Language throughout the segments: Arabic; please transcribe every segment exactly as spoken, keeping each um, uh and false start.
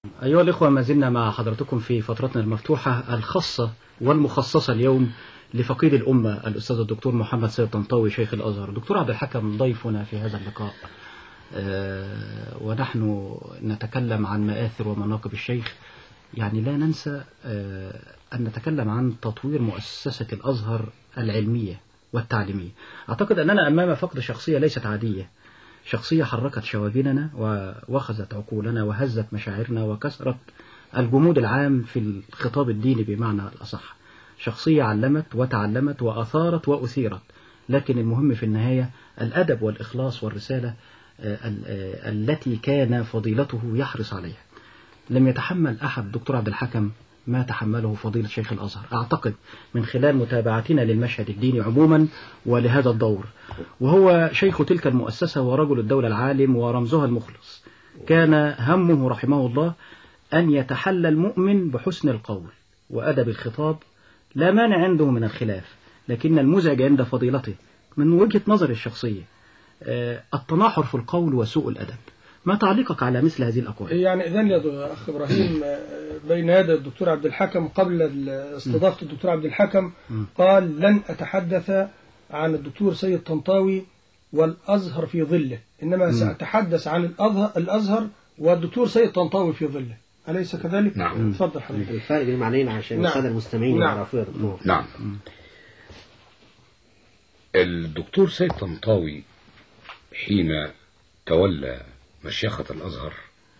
أيها الإخوة، ما زلنا مع حضرتكم في فترتنا المفتوحة الخاصة والمخصصة اليوم لفقيد الأمة الأستاذ الدكتور محمد سيد طنطاوي شيخ الأزهر. دكتور عبد الحكم ضيفنا في هذا اللقاء، آه ونحن نتكلم عن مآثر ومناقب الشيخ. يعني لا ننسى آه أن نتكلم عن تطوير مؤسسة الأزهر العلمية والتعليمية. أعتقد أننا أمام فقد شخصية ليست عادية، شخصية حركت شواغلنا ووخزت عقولنا وهزت مشاعرنا وكسرت الجمود العام في الخطاب الديني بمعنى الأصح. شخصية علمت وتعلمت وأثارت وأثيرت، لكن المهم في النهاية الأدب والإخلاص والرسالة التي كان فضيلته يحرص عليها. لم يتحمل أحد دكتور عبد الحكم ما تحمله فضيلة شيخ الأزهر، أعتقد من خلال متابعتنا للمشهد الديني عموما ولهذا الدور. وهو شيخ تلك المؤسسة ورجل الدولة العالم ورمزها المخلص. كان همه رحمه الله أن يتحلى المؤمن بحسن القول وأدب الخطاب، لا مانع عنده من الخلاف، لكن المزعج عند فضيلته من وجهة نظر الشخصية التناحر في القول وسوء الأدب. ما تعليقك على مثل هذه الأقوال؟ يعني إذن يا أخ إبراهيم، بين يدي الدكتور عبد الحكم قبل استضافة الدكتور عبد الحكم قال لن أتحدث عن الدكتور سيد طنطاوي والأزهر في ظله، إنما سأتحدث عن الأزهر والدكتور سيد طنطاوي في ظله. أليس كذلك؟ نعم. تفضل حضرتك. الفرق بين المعنيين عشان نعم. السادة المستمعين نعم. يعرفوا يا دكتور. نعم. الدكتور سيد طنطاوي حين تولى مشيخة الأزهر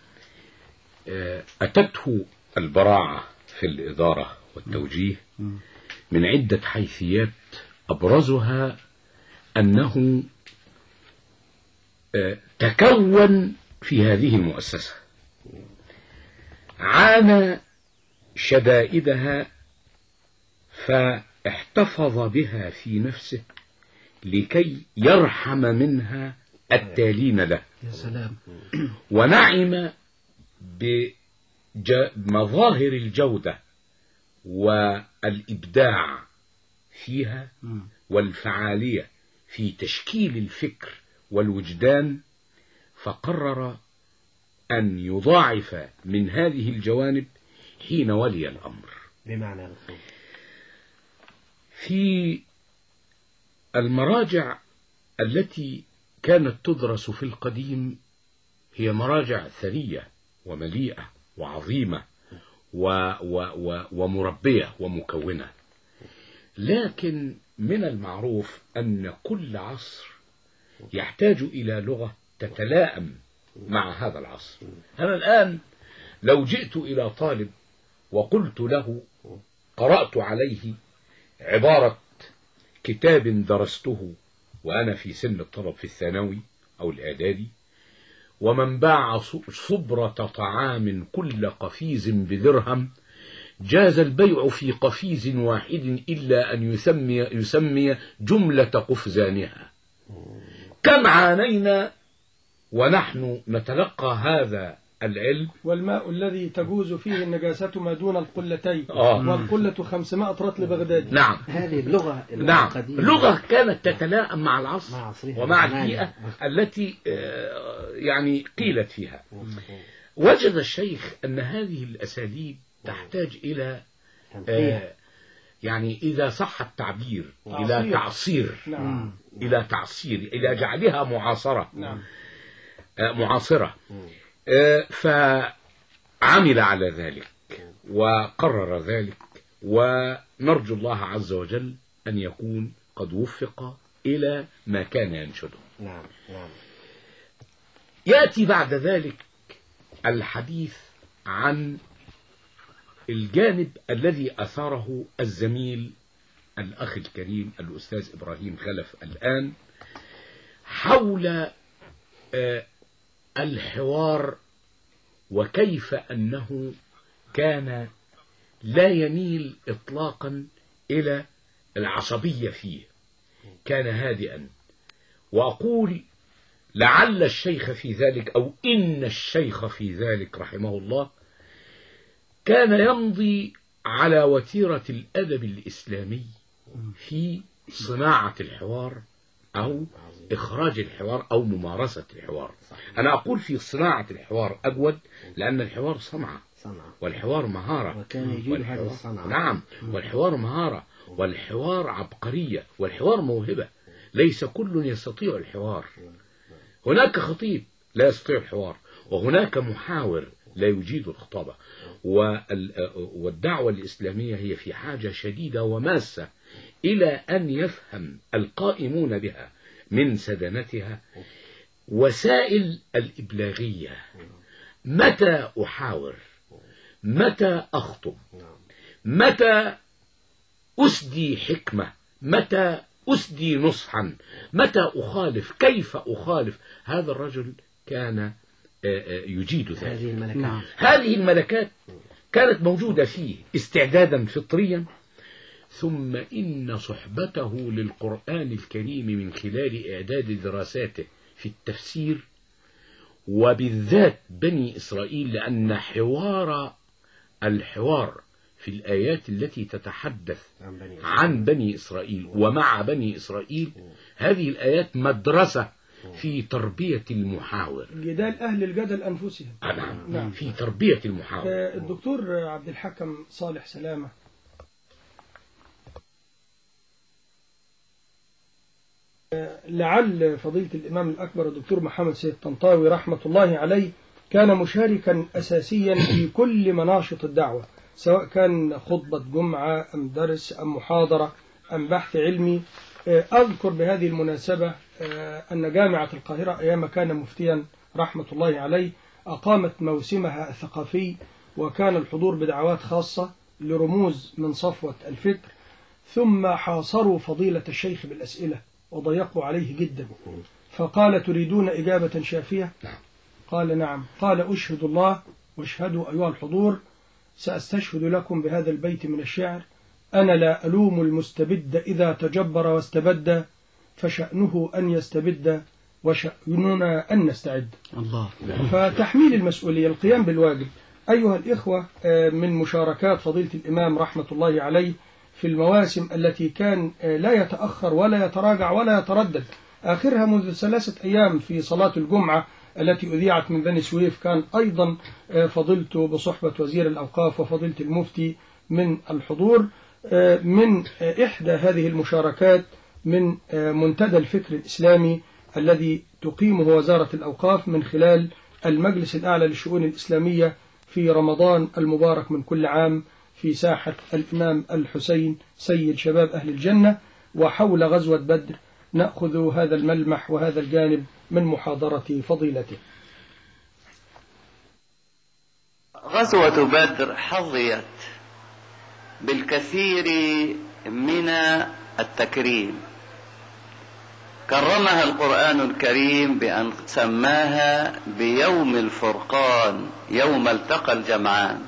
أتته البراعة في الإدارة والتوجيه من عدة حيثيات، أبرزها أنه تكون في هذه المؤسسة، عانى شدائدها فاحتفظ بها في نفسه لكي يرحم منها التالين له. يا سلام. ونعم بمظاهر الجودة والإبداع فيها والفعالية في تشكيل الفكر والوجدان، فقرر أن يضاعف من هذه الجوانب حين ولي الأمر. بمعنى في المراجع التي كانت تدرس في القديم هي مراجع ثرية ومليئة وعظيمة و و و ومربية ومكونة، لكن من المعروف أن كل عصر يحتاج إلى لغة تتلائم مع هذا العصر. أنا الآن لو جئت إلى طالب وقلت له قرأت عليه عبارة كتاب درسته وأنا في سن الطلب في الثانوي أو الإعدادي، ومن باع صبرة طعام كل قفيز بدرهم جاز البيع في قفيز واحد إلا أن يسمي, يسمي جملة قفزانها. كم عانينا ونحن نتلقى هذا العلم. والماء الذي تجوز فيه النجاسة ما دون القلتين آه. والقلة خمسمائة رطل بغداد. نعم. هذه اللغة نعم. القديمة، لغة كانت تتلائم مع العصر مع ومع البيئة التي يعني قيلت فيها. وجد الشيخ أن هذه الأساليب تحتاج إلى آه يعني إذا صح التعبير تعصير. إلى تعصير. نعم. إلى تعصير، إلى جعلها معاصرة. نعم. آه معاصرة. آه فعمل على ذلك وقرر ذلك، ونرجو الله عز وجل أن يكون قد وفق إلى ما كان ينشده. نعم. نعم. يأتي بعد ذلك الحديث عن الجانب الذي أثاره الزميل الأخ الكريم الأستاذ إبراهيم خلف الآن حول الحوار، وكيف أنه كان لا يميل إطلاقا إلى العصبية فيه، كان هادئا. وأقول لعل الشيخ في ذلك أو إن الشيخ في ذلك رحمه الله كان يمضي على وتيرة الأدب الإسلامي في صناعة الحوار أو إخراج الحوار أو ممارسة الحوار. أنا أقول في صناعة الحوار أجود، لأن الحوار صنعة صنعة والحوار مهارة. وكان يجيد هذه الصنعة. نعم، والحوار مهارة، والحوار عبقرية، والحوار موهبة. ليس كل يستطيع الحوار. هناك خطيب لا يستطيع الحوار، وهناك محاور لا يجيد الخطابة. والدعوة الإسلامية هي في حاجة شديدة وماسة إلى أن يفهم القائمون بها من سدنتها وسائل الإبلاغية. متى أحاور، متى أخطب، متى أسدي حكمة، متى أسدي نصحا، متى أخالف، كيف أخالف. هذا الرجل كان يجيد ذلك. هذه الملكات هذه الملكات كانت موجودة فيه استعدادا فطريا، ثم إن صحبته للقرآن الكريم من خلال إعداد دراساته في التفسير، وبالذات بني إسرائيل، لأن حوار الحوار في الآيات التي تتحدث عن بني إسرائيل ومع بني إسرائيل، هذه الآيات مدرسة في تربية المحاور، جدال أهل الجدل أنفسهم. نعم. نعم. في تربية المحاور. الدكتور عبد الحكم صالح سلامة، لعل فضيلة الإمام الأكبر الدكتور محمد سيد طنطاوي رحمة الله عليه كان مشاركا أساسيا في كل مناشط الدعوة، سواء كان خطبة جمعة أم درس أم محاضرة أم بحث علمي. أذكر بهذه المناسبة أن جامعة القاهرة أيام كان مفتيا رحمة الله عليه أقامت موسمها الثقافي، وكان الحضور بدعوات خاصة لرموز من صفوة الفكر، ثم حاصروا فضيلة الشيخ بالأسئلة وضيقوا عليه جدا، فقال: تريدون إجابة شافية؟ قال: نعم. قال: أشهد الله واشهدوا أيها الحضور، سأستشهد لكم بهذا البيت من الشعر: أنا لا ألوم المستبد إذا تجبر واستبد، فشأنه أن يستبد وشأننا أن نستعد. الله. فتحميل المسؤولية، القيام بالواجب. أيها الإخوة، من مشاركات فضيلة الإمام رحمة الله عليه في المواسم التي كان لا يتأخر ولا يتراجع ولا يتردد، آخرها منذ ثلاثة أيام في صلاة الجمعة التي أذيعت من بني سويف، كان أيضا فضيلته بصحبة وزير الأوقاف وفضيلة المفتي من الحضور. من إحدى هذه المشاركات من منتدى الفكر الإسلامي الذي تقيمه وزارة الأوقاف من خلال المجلس الأعلى للشؤون الإسلامية في رمضان المبارك من كل عام في ساحة الإمام الحسين سيد شباب أهل الجنة، وحول غزوة بدر نأخذ هذا الملمح وهذا الجانب من محاضرة فضيلته. غزوة بدر حظيت بالكثير من التكريم، كرمها القرآن الكريم بأن سماها بيوم الفرقان، يوم التقى الجمعان،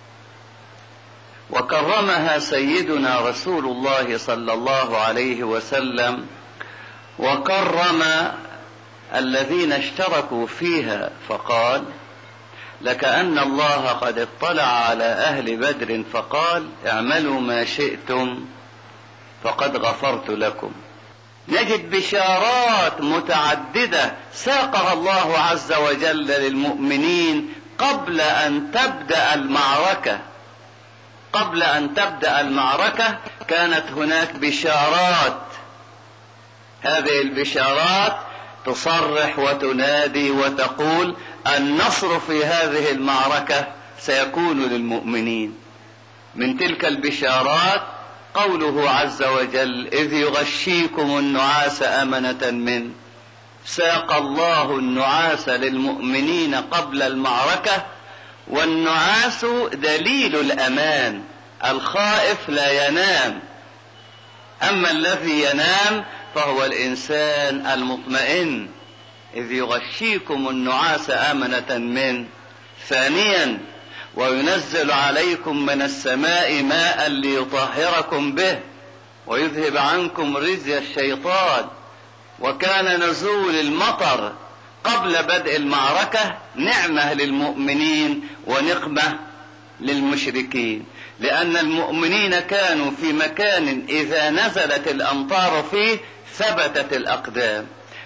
وكرمها سيدنا رسول الله صلى الله عليه وسلم، وكرم الذين اشتركوا فيها، فقال: لكأن الله قد اطلع على أهل بدر فقال: اعملوا ما شئتم فقد غفرت لكم. نجد بشارات متعددة ساقها الله عز وجل للمؤمنين قبل أن تبدأ المعركة. قبل أن تبدأ المعركة كانت هناك بشارات، هذه البشارات تصرح وتنادي وتقول: النصر في هذه المعركة سيكون للمؤمنين. من تلك البشارات قوله عز وجل: إذ يغشيكم النعاس أمنة منه. ساق الله النعاس للمؤمنين قبل المعركة، والنعاس دليل الأمان، الخائف لا ينام، أما الذي ينام فهو الإنسان المطمئن. إذ يغشيكم النعاس أمنة منه. ثانيا: وينزل عليكم من السماء ماء ليطهركم به ويذهب عنكم رجز الشيطان. وكان نزول المطر قبل بدء المعركة نعمة للمؤمنين ونقمة للمشركين، لأن المؤمنين كانوا في مكان إذا نزلت الأمطار فيه ثبتت الأقدام،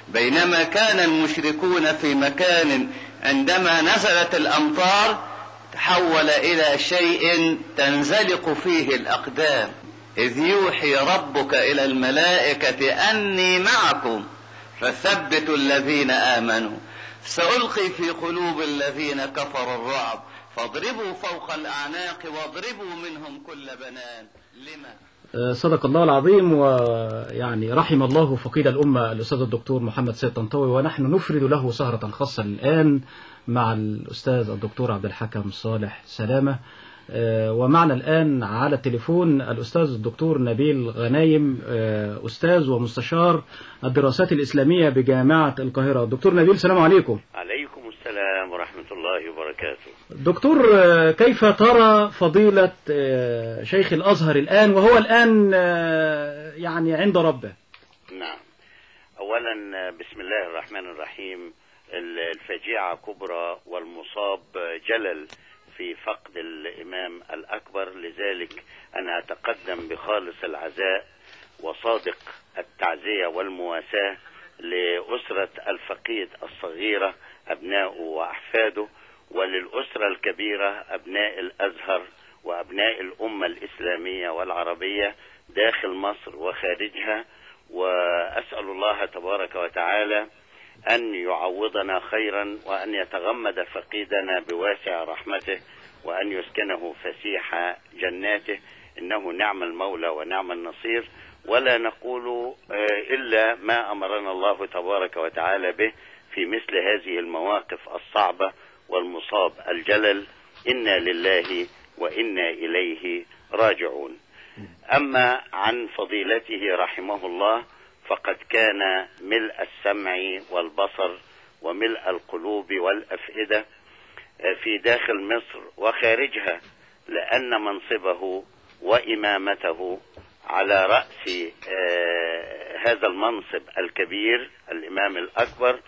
بينما كان المشركون في مكان عندما نزلت الأمطار تحول إلى شيء تنزلق فيه الأقدام، إذ يوحي ربك إلى الملائكة أني معكم فثبتوا الذين آمنوا سألقي في قلوب الذين كفروا الرعب فاضربوا فوق الأعناق واضربوا منهم كل بنان. لما؟ صدق الله العظيم، ويعني رحم الله فقيد الأمة الأستاذ الدكتور محمد سيد طنطاوي، ونحن نفرد له سهرة خاصة الآن مع الأستاذ الدكتور عبد الحكم صالح سلامة. ومعنا الآن على التليفون الأستاذ الدكتور نبيل غنايم، أستاذ ومستشار الدراسات الإسلامية بجامعة القاهرة. دكتور نبيل، السلام عليكم. عليكم السلام ورحمة الله وبركاته. دكتور، كيف ترى فضيلة شيخ الأزهر الآن وهو الآن يعني عند ربه؟ نعم، أولا بسم الله الرحمن الرحيم. الفجيعة كبرى والمصاب جلل في فقد الإمام الأكبر، لذلك أنا أتقدم بخالص العزاء وصادق التعزية والمواساة لأسرة الفقيد الصغيرة أبناؤه وأحفاده، وللأسرة الكبيرة أبناء الأزهر وأبناء الأمة الإسلامية والعربية داخل مصر وخارجها. وأسأل الله تبارك وتعالى أن يعوضنا خيرا، وأن يتغمد فقيدنا بواسع رحمته، وأن يسكنه فسيح جناته، إنه نعم المولى ونعم النصير. ولا نقول إلا ما أمرنا الله تبارك وتعالى به في مثل هذه المواقف الصعبة والمصاب الجلل. إنا لله وإنا إليه راجعون. أما عن فضيلته رحمه الله فقد كان ملء السمع والبصر وملء القلوب والأفئدة في داخل مصر وخارجها، لأن منصبه وإمامته على رأس هذا المنصب الكبير الإمام الأكبر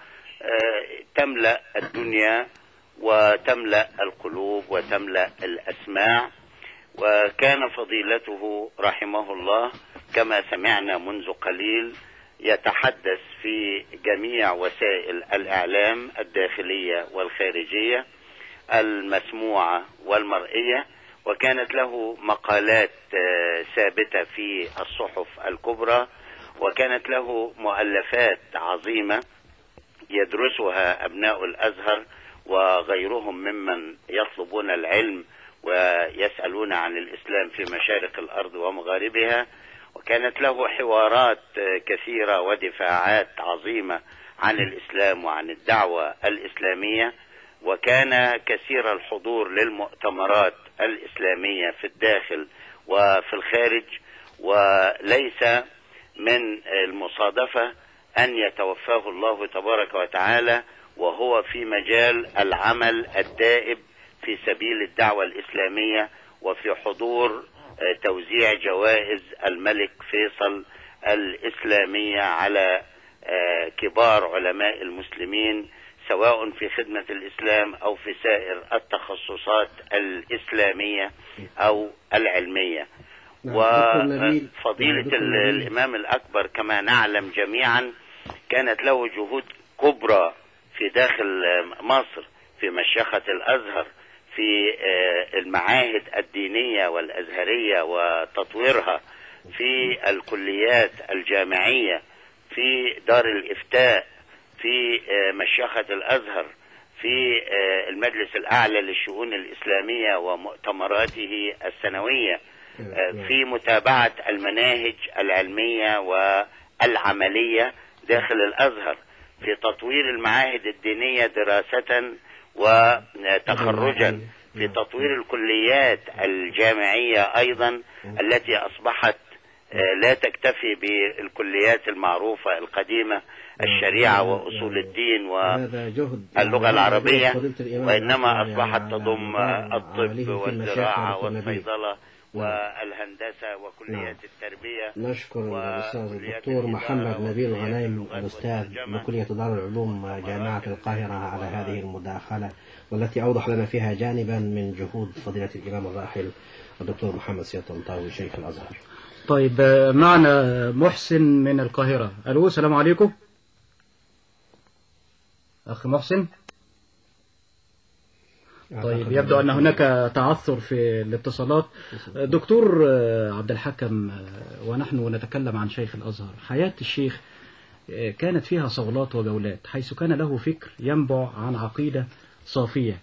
تملأ الدنيا وتملأ القلوب وتملأ الأسماع. وكان فضيلته رحمه الله كما سمعنا منذ قليل يتحدث في جميع وسائل الإعلام الداخلية والخارجية المسموعة والمرئية، وكانت له مقالات ثابتة في الصحف الكبرى، وكانت له مؤلفات عظيمة يدرسها أبناء الأزهر وغيرهم ممن يطلبون العلم ويسألون عن الإسلام في مشارق الأرض ومغاربها. وكانت له حوارات كثيرة ودفاعات عظيمة عن الإسلام وعن الدعوة الإسلامية، وكان كثير الحضور للمؤتمرات الإسلامية في الداخل وفي الخارج. وليس من المصادفة أن يتوفاه الله تبارك وتعالى وهو في مجال العمل الدائب في سبيل الدعوة الإسلامية، وفي حضور توزيع جوائز الملك فيصل الإسلامية على كبار علماء المسلمين، سواء في خدمة الإسلام أو في سائر التخصصات الإسلامية أو العلمية. وفضيلة الإمام الأكبر كما نعلم جميعا كانت له جهود كبرى في داخل مصر في مشيخة الأزهر، في المعاهد الدينية والأزهرية وتطويرها، في الكليات الجامعية، في دار الإفتاء، في مشيخة الأزهر، في المجلس الأعلى للشؤون الإسلامية ومؤتمراته السنوية، في متابعة المناهج العلمية والعملية داخل الأزهر، في تطوير المعاهد الدينية دراسة وتخرجا، في تطوير الكليات الجامعية أيضا التي أصبحت لا تكتفي بالكليات المعروفة القديمة الشريعة وأصول الدين واللغة العربية، وإنما أصبحت تضم الطب والزراعة والصيدلة والهندسة وكليات التربية. نشكر الأستاذ الدكتور محمد نبيل غنايم الأستاذ بكلية دار العلوم جامعة القاهرة على هذه المداخلة، والتي أوضح لنا فيها جانبا من جهود فضيلة الإمام الراحل الدكتور محمد سيد طنطاوي شيخ الأزهر. طيب، معنا محسن من القاهرة. ألو، السلام عليكم. أخ محسن. طيب يبدو أن هناك تعثر في الاتصالات. دكتور عبد الحكم، ونحن نتكلم عن شيخ الأزهر، حياة الشيخ كانت فيها صولات وجولات، حيث كان له فكر ينبع عن عقيدة صافية،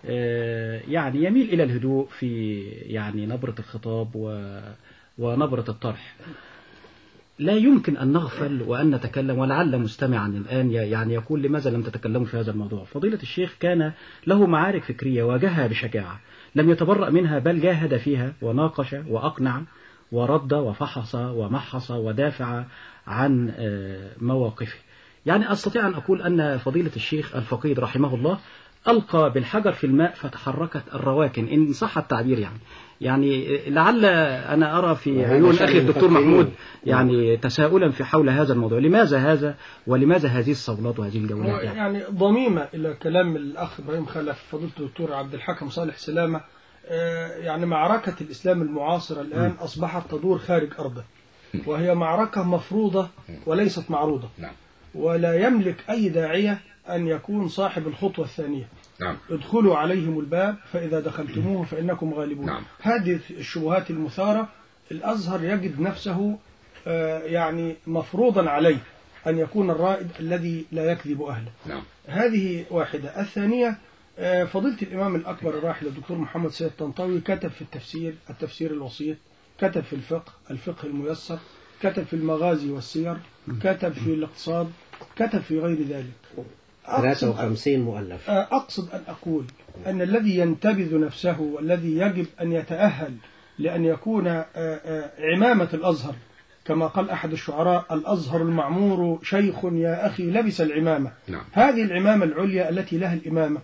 يعني يميل إلى الهدوء في يعني نبرة الخطاب ونبرة الطرح. لا يمكن أن نغفل وأن نتكلم، ولعل مستمعا الآن يعني يقول لماذا لم تتكلموا في هذا الموضوع. فضيلة الشيخ كان له معارك فكرية واجهها بشجاعة، لم يتبرأ منها، بل جاهد فيها وناقش وأقنع ورد وفحص ومحص ودافع عن مواقفه. يعني أستطيع أن أقول أن فضيلة الشيخ الفقيد رحمه الله ألقى بالحجر في الماء فتحركت الرواكن، إن صح التعبير. يعني يعني لعل أنا أرى في عيون أخي الدكتور محمود يعني تساؤلا في حول هذا الموضوع، لماذا هذا ولماذا هذه الصولات وهذه الجولات؟ يعني, يعني ضميمة إلى كلام الأخ إبراهيم خلف فضيلة الدكتور عبد الحكم صالح سلامة. يعني معركة الإسلام المعاصرة الآن أصبحت تدور خارج أرضه، وهي معركة مفروضة وليست معروضة، ولا يملك أي داعية أن يكون صاحب الخطوة الثانية. نعم. ادخلوا عليهم الباب فإذا دخلتموه فإنكم غالبون. نعم. هذه الشبهات المثارة الأزهر يجد نفسه يعني مفروضا عليه أن يكون الرائد الذي لا يكذب أهله. نعم. هذه واحدة. الثانية، فضيلة الإمام الأكبر الراحل الدكتور محمد سيد طنطاوي كتب في التفسير التفسير الوسيط، كتب في الفقه الفقه الميسر، كتب في المغازي والسير، كتب في الاقتصاد، كتب في غير ذلك. ثلاثة وخمسين مؤلف. أقصد أن أقول أن الذي ينتبذ نفسه والذي يجب أن يتأهل لأن يكون عمامة الأزهر، كما قال أحد الشعراء: الأزهر المعمور شيخ يا أخي لبس العمامة. نعم. هذه العمامة العليا التي لها الإمامة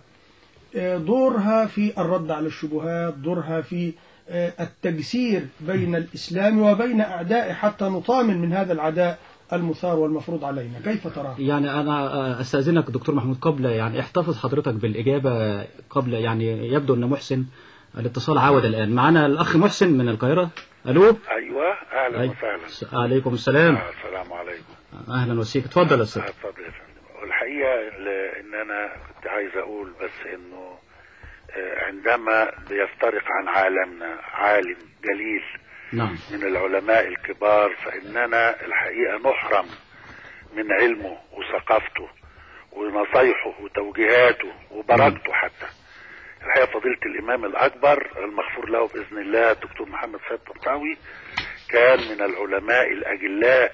دورها في الرد على الشبهات، دورها في التجسير بين الإسلام وبين أعدائه حتى نطامن من هذا العداء المثار والمفروض علينا. كيف ترى؟ يعني أنا أستأذنك دكتور محمود، قبل يعني احتفظ حضرتك بالإجابة، قبل يعني يبدو أن محسن الاتصال عاود الآن. معنا الأخ محسن من القاهرة. ألو. أيوة، أهلا أي. وسهلا. عليكم السلام. آه، السلام عليكم. أهلا وسيك، اتفضل يا أستاذ. اتفضل يا فندم. والحقيقة إن أنا كنت عايز أقول بس إنه عندما بيفترق عن عالمنا عالم جليل نعم. من العلماء الكبار، فإننا الحقيقة نحرم من علمه وثقافته ونصايحه وتوجيهاته وبركته. حتى الحقيقة فضيلة الإمام الأكبر المغفور له بإذن الله الدكتور محمد سيد طنطاوي كان من العلماء الأجلاء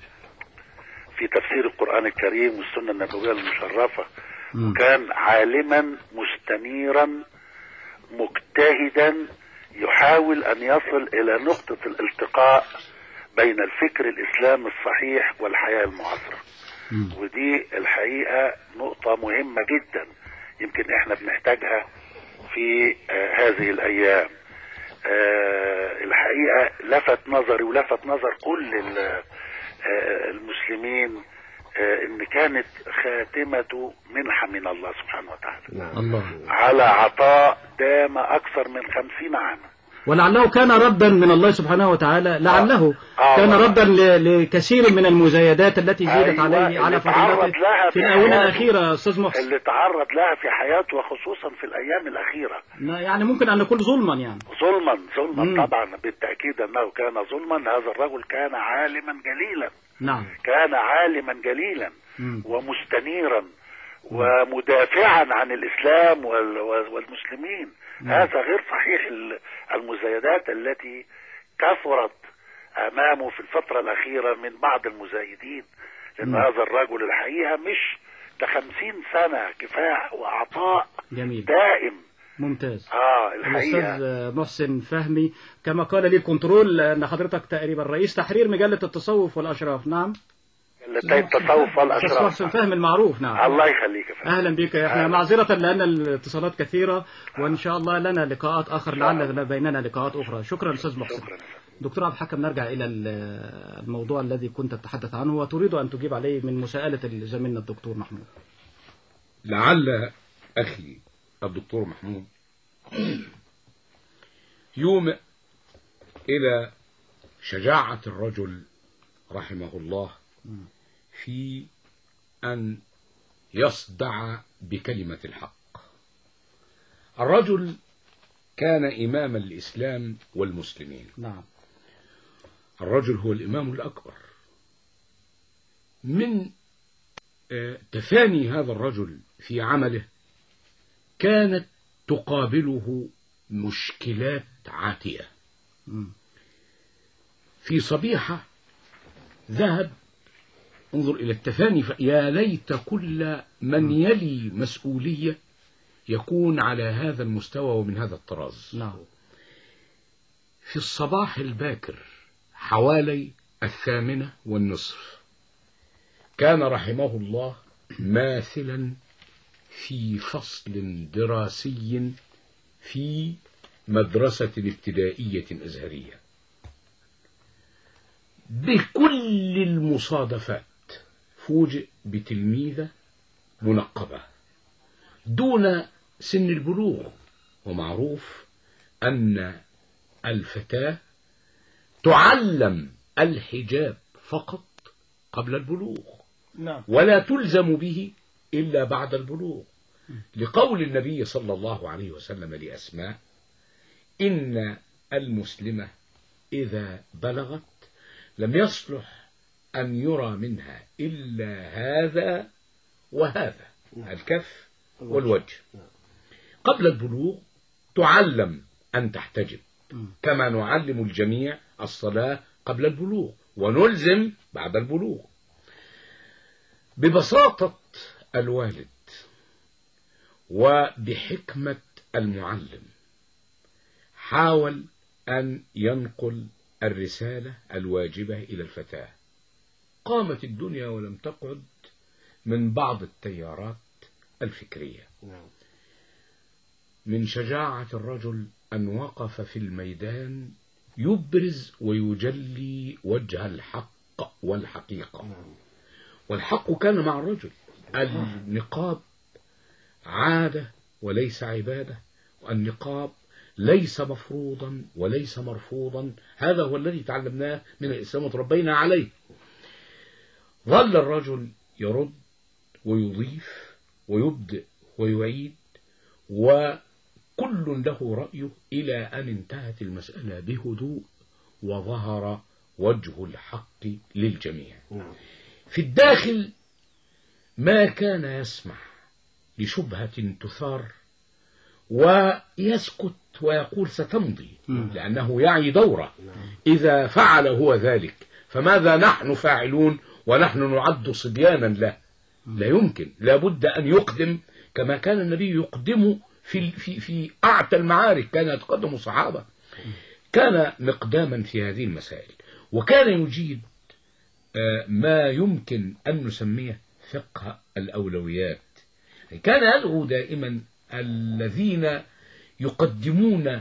في تفسير القرآن الكريم والسنة النبوية المشرفة، وكان عالما مستنيرا مجتهدا يحاول أن يصل إلى نقطة الالتقاء بين الفكر الإسلامي الصحيح والحياة المعاصرة. ودي الحقيقة نقطة مهمة جدا يمكن احنا بنحتاجها في آه هذه الأيام. آه الحقيقة لفت نظري ولفت نظر كل آه المسلمين آه ان كانت خاتمته منحة من الله سبحانه وتعالى. الله. على عطاء دام أكثر من خمسين عاما، ولعله كان ردا من الله سبحانه وتعالى، لعله آه. كان آه ردا لكثير من المزايدات التي زيدت أيوة عليه على فضيلته في, في الآونة الأخيرة. أستاذ محسن، اللي تعرض لها في حياته وخصوصا في الأيام الأخيرة، يعني ممكن أن نقول ظلما، يعني ظلما ظلما مم. طبعا بالتأكيد أنه كان ظلما. هذا الرجل كان عالما جليلا. نعم. كان عالما جليلا مم. ومستنيرا ومدافعا عن الإسلام والمسلمين. مم. هذا غير صحيح المزايدات التي كثرت أمامه في الفترة الأخيرة من بعض المزايدين، لأن مم. هذا الرجل الحقيقة مش لخمسين سنة كفاح وعطاء جميل. دائم. ممتاز. اه الحقيقة الأستاذ محسن فهمي كما قال لي الكنترول أن حضرتك تقريبا رئيس تحرير مجلة التصوف والأشراف. نعم، مجلتي التصوف والأشراف. أستاذ محسن فهمي المعروف. نعم، الله يخليك. أهلا بك. احنا معذرة لأن الاتصالات كثيرة، وإن شاء الله لنا لقاءات آخر، لعل بيننا لقاءات أخرى. شكرا أستاذ محسن. شكرا. دكتور عبد الحكم، نرجع إلى الموضوع الذي كنت تتحدث عنه وتريد أن تجيب عليه من مساءلة زميلنا الدكتور محمود. لعل أخي الدكتور محمود يومئ إلى شجاعة الرجل رحمه الله في أن يصدع بكلمة الحق. الرجل كان إماما للإسلام والمسلمين. نعم. الرجل هو الإمام الأكبر. من تفاني هذا الرجل في عمله كانت تقابله مشكلات عاتية. في صبيحة ذهب، انظر إلى التفاني، يا ليت كل من يلي مسؤولية يكون على هذا المستوى ومن هذا الطراز. نعم. في الصباح الباكر حوالي الثامنة والنصف كان رحمه الله ماثلا في فصل دراسي في مدرسة ابتدائية أزهرية. بكل المصادفات فوجئ بتلميذة منقبة دون سن البلوغ، ومعروف أن الفتاة تعلم الحجاب فقط قبل البلوغ. نعم. ولا تلزم به إلا بعد البلوغ، لقول النبي صلى الله عليه وسلم لأسماء: إن المسلمة إذا بلغت لم يصلح أن يرى منها إلا هذا وهذا، الكف والوجه. قبل البلوغ تعلم أن تحتجب، كما نعلم الجميع الصلاة قبل البلوغ ونلزم بعد البلوغ. ببساطة الوالد وبحكمة المعلم حاول أن ينقل الرسالة الواجبة إلى الفتاة. قامت الدنيا ولم تقعد من بعض التيارات الفكرية. من شجاعة الرجل أن وقف في الميدان يبرز ويجلي وجه الحق والحقيقة. والحق كان مع الرجل. النقاب عادة وليس عبادة، والنقاب ليس مفروضا وليس مرفوضا. هذا هو الذي تعلمناه من الإسلام وتربينا عليه. ظل الرجل يرد ويضيف ويبدئ ويعيد، وكل له رأيه، إلى أن انتهت المسألة بهدوء وظهر وجه الحق للجميع. في الداخل ما كان يسمح لشبهة تثار ويسكت ويقول ستمضي، لأنه يعي دوره. إذا فعل هو ذلك فماذا نحن فاعلون ونحن نعد صبيانا له؟ لا يمكن، لا بد أن يقدم كما كان النبي يقدم في في في أعتى المعارك، كان يتقدم الصحابة. كان مقداما في هذه المسائل، وكان يجيد ما يمكن أن نسميه فقه الأولويات. كان يدعو دائما الذين يقدمون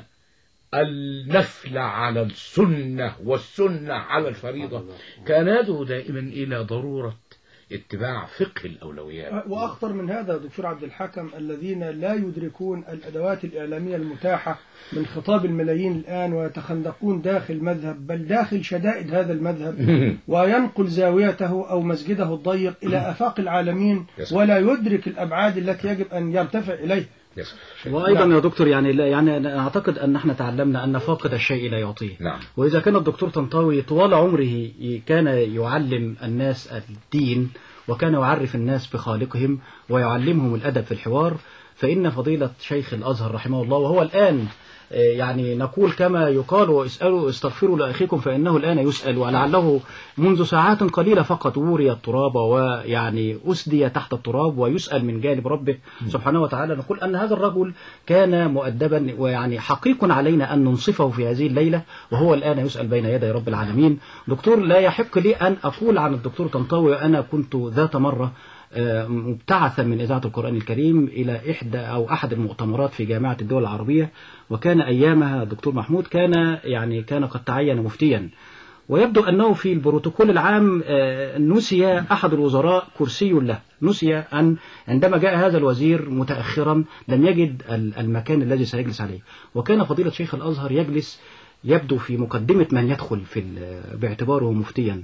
النفل على السنة والسنة على الفريضة، كان يدعو دائما إلى ضرورة اتباع فقه الأولويات. وأخطر من هذا دكتور عبد الحكم، الذين لا يدركون الأدوات الإعلامية المتاحة من خطاب الملايين الآن، ويتخندقون داخل مذهب بل داخل شدائد هذا المذهب، وينقل زاويته أو مسجده الضيق إلى آفاق العالمين، ولا يدرك الأبعاد التي يجب أن يرتفع إليه. وأيضا يا دكتور يعني يعني أعتقد أن احنا تعلمنا أن فاقد الشيء لا يعطيه. نعم. وإذا كان الدكتور طنطاوي طوال عمره كان يعلم الناس الدين، وكان يعرف الناس بخالقهم ويعلمهم الأدب في الحوار، فإن فضيلة شيخ الأزهر رحمه الله، وهو الآن يعني نقول كما يقال: واسألوا استغفروا لأخيكم فإنه الآن يسأل، ولعله منذ ساعات قليلة فقط وري التراب ويعني أسدي تحت التراب ويسأل من جانب ربه سبحانه وتعالى. نقول أن هذا الرجل كان مؤدبا، ويعني حقيق علينا أن ننصفه في هذه الليلة، وهو الآن يسأل بين يدي رب العالمين. دكتور، لا يحق لي أن أقول عن الدكتور طنطاوي: أنا كنت ذات مرة مبتعثا من إذاعة القرآن الكريم إلى إحدى أو أحد المؤتمرات في جامعة الدول العربية، وكان أيامها الدكتور محمود كان يعني كان قد تعين مفتيا، ويبدو أنه في البروتوكول العام نسي أحد الوزراء كرسي له، نسي أن عندما جاء هذا الوزير متأخرا لم يجد المكان الذي سيجلس عليه، وكان فضيلة شيخ الأزهر يجلس يبدو في مقدمة من يدخل في باعتباره مفتيا.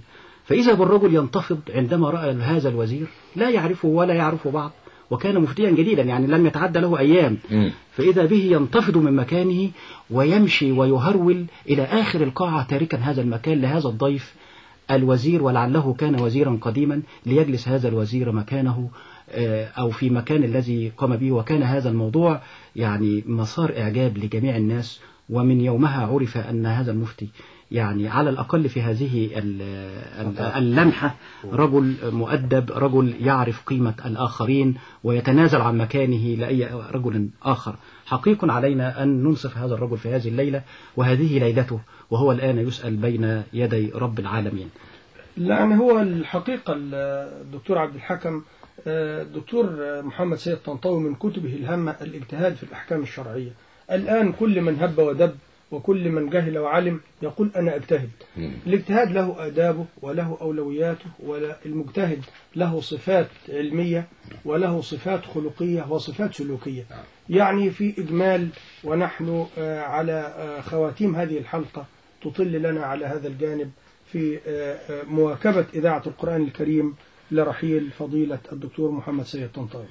فإذا بالرجل ينتفض عندما رأى هذا الوزير لا يعرفه ولا يعرف بعض، وكان مفتيا جديدا يعني لم يتعدى له أيام، فإذا به ينتفض من مكانه ويمشي ويهرول إلى آخر القاعة تاركا هذا المكان لهذا الضيف الوزير، ولعله كان وزيرا قديما، ليجلس هذا الوزير مكانه أو في مكان الذي قام به. وكان هذا الموضوع يعني مسار إعجاب لجميع الناس، ومن يومها عرف أن هذا المفتي يعني على الأقل في هذه اللمحة رجل مؤدب، رجل يعرف قيمة الآخرين ويتنازل عن مكانه لأي رجل آخر. حقيق علينا أن ننصف هذا الرجل في هذه الليلة، وهذه ليلته، وهو الآن يسأل بين يدي رب العالمين. يعني هو الحقيقة الدكتور عبد الحكم، الدكتور محمد سيد طنطاوي من كتبه الهامة الاجتهاد في الأحكام الشرعية. الآن كل من هب ودب وكل من جهل وعلم يقول أنا أجتهد. الاجتهاد له آدابه وله أولوياته، والمجتهد له صفات علمية وله صفات خلقية وصفات سلوكية. يعني في إجمال، ونحن على خواتيم هذه الحلقة تطل لنا على هذا الجانب في مواكبة إذاعة القرآن الكريم لرحيل فضيلة الدكتور محمد سيد طنطاوي.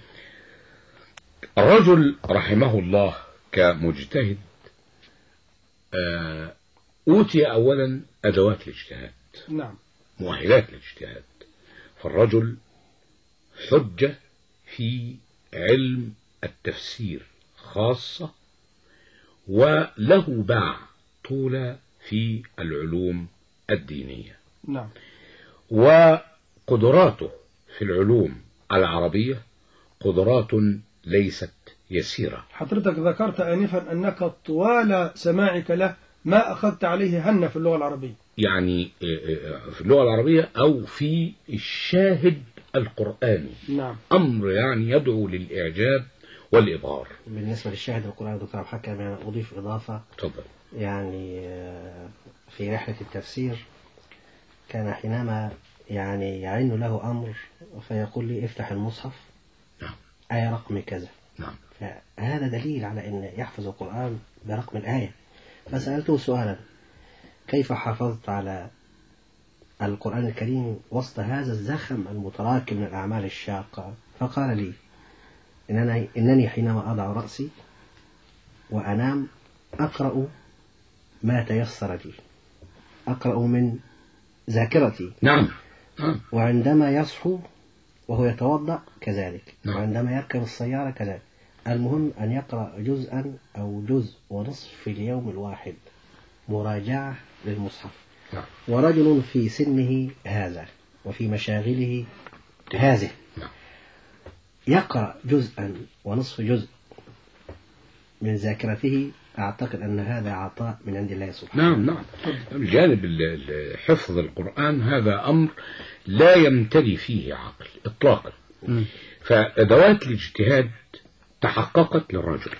الرجل رحمه الله كمجتهد أوتي أولا أدوات الاجتهاد، نعم، مؤهلات الاجتهاد. فالرجل حجة في علم التفسير خاصة، وله باع طول في العلوم الدينية، نعم، وقدراته في العلوم العربية قدرات ليست يسيرة. حضرتك ذكرت آنفا أنك طوال سماعك له ما أخذت عليه هنة في اللغة العربية، يعني في اللغة العربية أو في الشاهد القرآني، نعم، أمر يعني يدعو للإعجاب والإبهار. بالنسبة للشاهد القرآني دكتور عبد الحكم يعني أضيف إضافة. تفضل. يعني في رحلة التفسير كان حينما يعني يعين له أمر فيقول لي افتح المصحف، نعم، آية رقم كذا، نعم، فهذا دليل على أن يحفظ القرآن برقم الآية. فسألته سؤالا: كيف حافظت على القرآن الكريم وسط هذا الزخم المتراكم من الأعمال الشاقة؟ فقال لي إنني, إنني حينما أضع رأسي وأنام أقرأ ما تيسر لي، أقرأ من ذاكرتي، نعم، وعندما يصحو وهو يتوضأ كذلك، نعم، وعندما يركب السيارة كذلك. المهم أن يقرأ جزءا أو جزء ونصف في اليوم الواحد مراجعة للمصحف. نعم. ورجل في سنه هذا وفي مشاغله هذه نعم. يقرأ جزءا ونصف جزء من ذاكرته، أعتقد أن هذا عطاء من عند الله سبحانه. نعم، نعم. الجانب حفظ القرآن هذا أمر لا يمتلي فيه عقل إطلاقا. م. فأدوات الاجتهاد تحققت للرجل.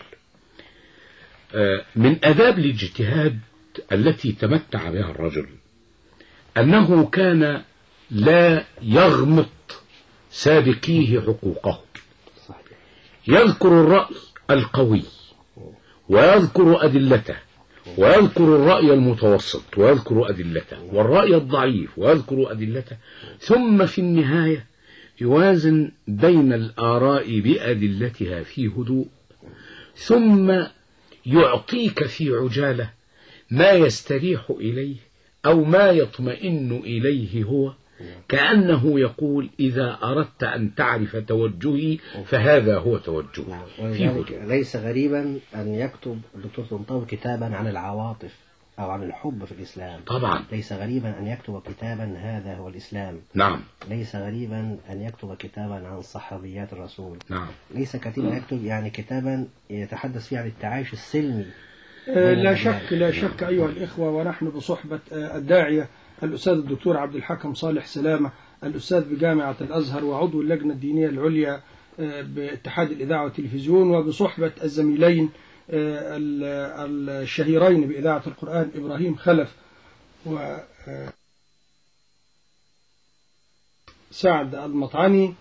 من أداب الاجتهاد التي تمتع بها الرجل أنه كان لا يغمط سابقيه حقوقه، يذكر الرأي القوي ويذكر أدلته، ويذكر الرأي المتوسط ويذكر أدلته، والرأي الضعيف ويذكر أدلته، ثم في النهاية يوازن بين الآراء بأدلتها في هدوء، ثم يعطيك في عجالة ما يستريح إليه أو ما يطمئن إليه هو، كأنه يقول إذا أردت أن تعرف توجهي فهذا هو توجهي. ولذلك ليس غريبا أن يكتب الدكتور طنطاوي كتابا عن العواطف أو عن الحب في الإسلام. طبعا ليس غريبا أن يكتب كتابا هذا هو الإسلام. نعم. ليس غريبا أن يكتب كتابا عن صحابيات الرسول. نعم. ليس كتابا يكتب يعني كتابا يتحدث فيه عن التعايش السلمي. لا شك لا شك أيها الإخوة، ونحن بصحبة الداعية الأستاذ الدكتور عبد الحكم صالح سلامة، الأستاذ بجامعة الأزهر وعضو اللجنة الدينية العليا باتحاد الإذاعة والتلفزيون، وبصحبة الزميلين الشهيرين بإذاعة القرآن إبراهيم خلف وسعد المطعني.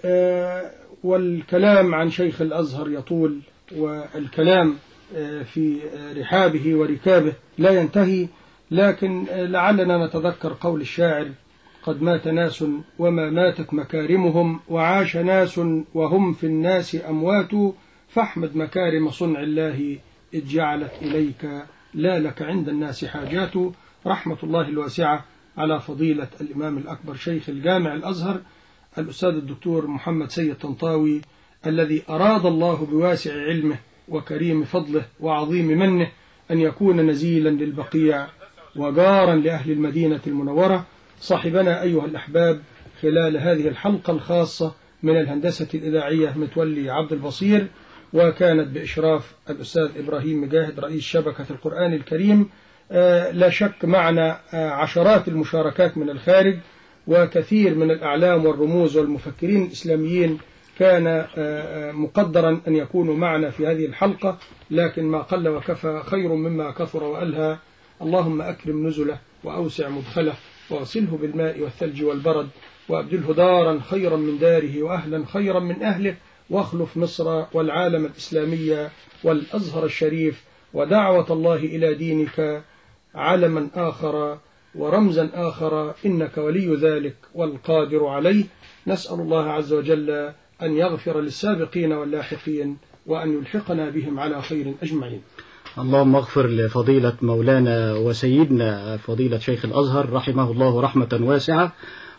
والكلام عن شيخ الأزهر يطول، والكلام في رحابه وركابه لا ينتهي، لكن لعلنا نتذكر قول الشاعر قد مات ناس وما ماتت مكارمهم، وعاش ناس وهم في الناس أموات، فاحمد مكارم صنع الله إذ جعلت إليك لا لك عند الناس حاجات. رحمة الله الواسعة على فضيلة الإمام الأكبر شيخ الجامع الأزهر الأستاذ الدكتور محمد سيد طنطاوي، الذي أراد الله بواسع علمه وكريم فضله وعظيم منه أن يكون نزيلا للبقيع وجارا لأهل المدينة المنورة. صاحبنا أيها الأحباب خلال هذه الحلقة الخاصة من الهندسة الإذاعية متولي عبد البصير، وكانت بإشراف الأستاذ إبراهيم مجاهد رئيس شبكة القرآن الكريم. آه لا شك معنا آه عشرات المشاركات من الخارج، وكثير من الأعلام والرموز والمفكرين الإسلاميين كان آه آه مقدرا أن يكونوا معنا في هذه الحلقة، لكن ما قل وكفى خير مما كثر وألهى. اللهم أكرم نزله وأوسع مدخله واغسله بالماء والثلج والبرد، وأبدله دارا خيرا من داره وأهلا خيرا من أهله، واخلف مصر والعالم الإسلامي والأزهر الشريف ودعوة الله إلى دينك علما آخر ورمزا آخر، إنك ولي ذلك والقادر عليه. نسأل الله عز وجل أن يغفر للسابقين واللاحقين وأن يلحقنا بهم على خير أجمعين. اللهم اغفر لفضيلة مولانا وسيدنا فضيلة شيخ الأزهر رحمه الله رحمة واسعة.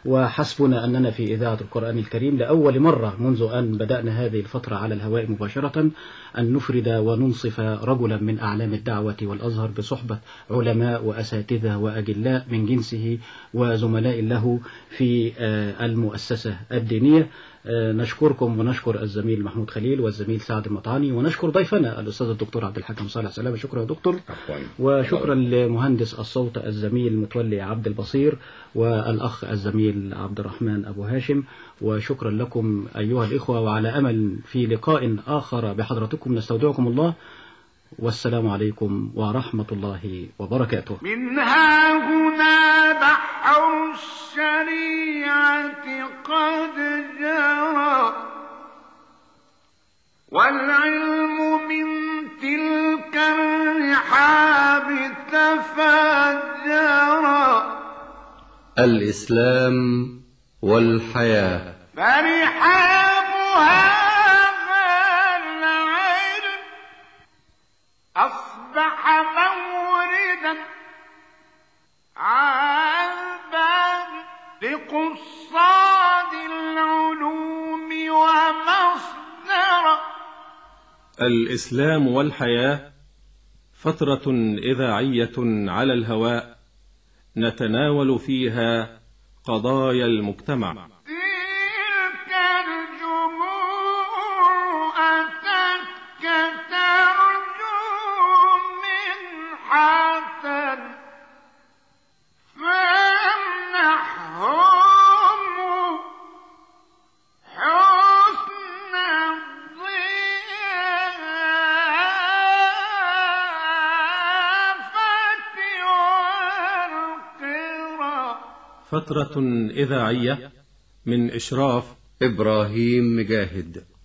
وحسبنا أننا في إذاعة القرآن الكريم لأول مرة منذ أن بدأنا هذه الفترة على الهواء مباشرة أن نفرد وننصف رجلا من أعلام الدعوة والأزهر بصحبة علماء وأساتذة وأجلاء من جنسه وزملاء له في المؤسسة الدينية. نشكركم ونشكر الزميل محمود خليل والزميل سعد المطعني، ونشكر ضيفنا الأستاذ الدكتور عبد الحكم صالح سلامة. شكرا يا دكتور. وشكرا لمهندس الصوت الزميل متولي عبد البصير والأخ الزميل عبد الرحمن أبو هاشم. وشكرا لكم أيها الإخوة، وعلى أمل في لقاء آخر بحضرتكم نستودعكم الله، والسلام عليكم ورحمة الله وبركاته. منها هنا بحر الشريعة قد جرى، والعلم من تلك الرحاب تفجرا. الإسلام والحياة فرحاب هذا العلم أصبح موردا عذبا لقصاد العلوم ومصدرا. الإسلام والحياة فترة إذاعية على الهواء نتناول فيها قضايا المجتمع. تلك الجموع أتتك ترجو منحة، فامنحهم حسن الضيافة والقرى. فترة إذاعية من إشراف إبراهيم مجاهد.